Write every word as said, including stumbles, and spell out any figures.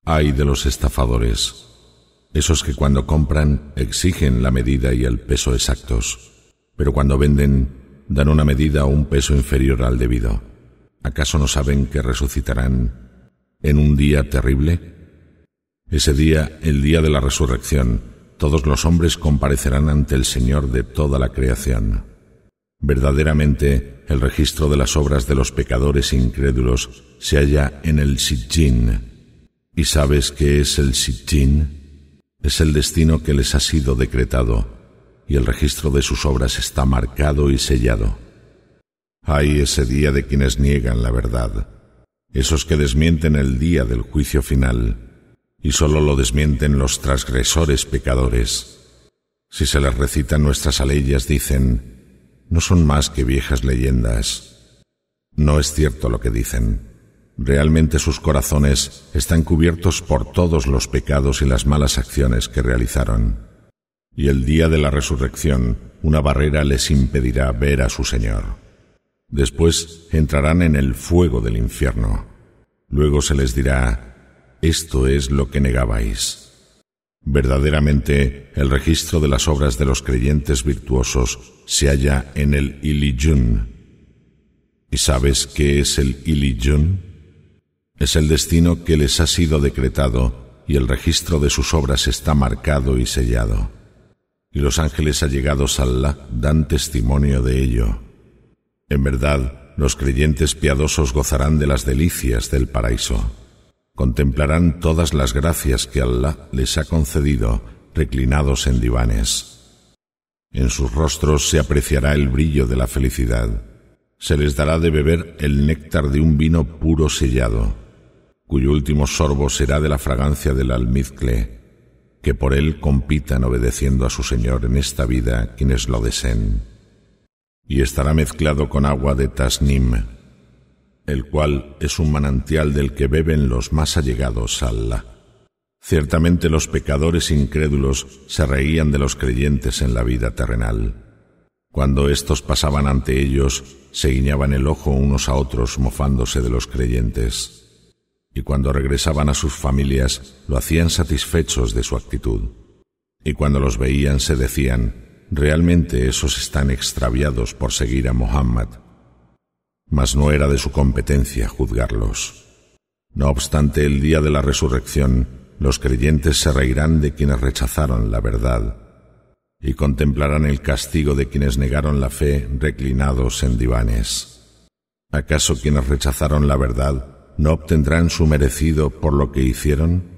Ay de los estafadores, esos que cuando compran exigen la medida y el peso exactos, pero cuando venden dan una medida o un peso inferior al debido. ¿Acaso no saben que resucitarán en un día terrible? Ese día, el día de la resurrección, todos los hombres comparecerán ante el Señor de toda la creación. Verdaderamente, el registro de las obras de los pecadores incrédulos se halla en el Sijjin. ¿Y sabes qué es el Sijjin? Es el destino que les ha sido decretado, y el registro de sus obras está marcado y sellado. Ay ese día de quienes niegan la verdad, esos que desmienten el día del juicio final, y sólo lo desmienten los transgresores pecadores. Si se les recitan nuestras aleyas, dicen, no son más que viejas leyendas. No es cierto lo que dicen. Realmente sus corazones están cubiertos por todos los pecados y las malas acciones que realizaron. Y el día de la resurrección, una barrera les impedirá ver a su Señor. Después entrarán en el fuego del infierno. Luego se les dirá, esto es lo que negabais. Verdaderamente, el registro de las obras de los creyentes virtuosos se halla en el Iliyun. ¿Y sabes qué es el Iliyun? Es el destino que les ha sido decretado y el registro de sus obras está marcado y sellado. Y los ángeles allegados a Allah dan testimonio de ello. En verdad, los creyentes piadosos gozarán de las delicias del paraíso. Contemplarán todas las gracias que Allah les ha concedido, reclinados en divanes. En sus rostros se apreciará el brillo de la felicidad. Se les dará de beber el néctar de un vino puro sellado, cuyo último sorbo será de la fragancia del almizcle, que por él compitan obedeciendo a su Señor en esta vida quienes lo deseen. Y estará mezclado con agua de tasnim, el cual es un manantial del que beben los más allegados a Allah. Ciertamente los pecadores incrédulos se reían de los creyentes en la vida terrenal. Cuando éstos pasaban ante ellos, se guiñaban el ojo unos a otros mofándose de los creyentes. Y cuando regresaban a sus familias, lo hacían satisfechos de su actitud. Y cuando los veían se decían, realmente esos están extraviados por seguir a Muhammad. Mas no era de su competencia juzgarlos. No obstante, el día de la resurrección, los creyentes se reirán de quienes rechazaron la verdad y contemplarán el castigo de quienes negaron la fe reclinados en divanes. ¿Acaso quienes rechazaron la verdad no obtendrán su merecido por lo que hicieron?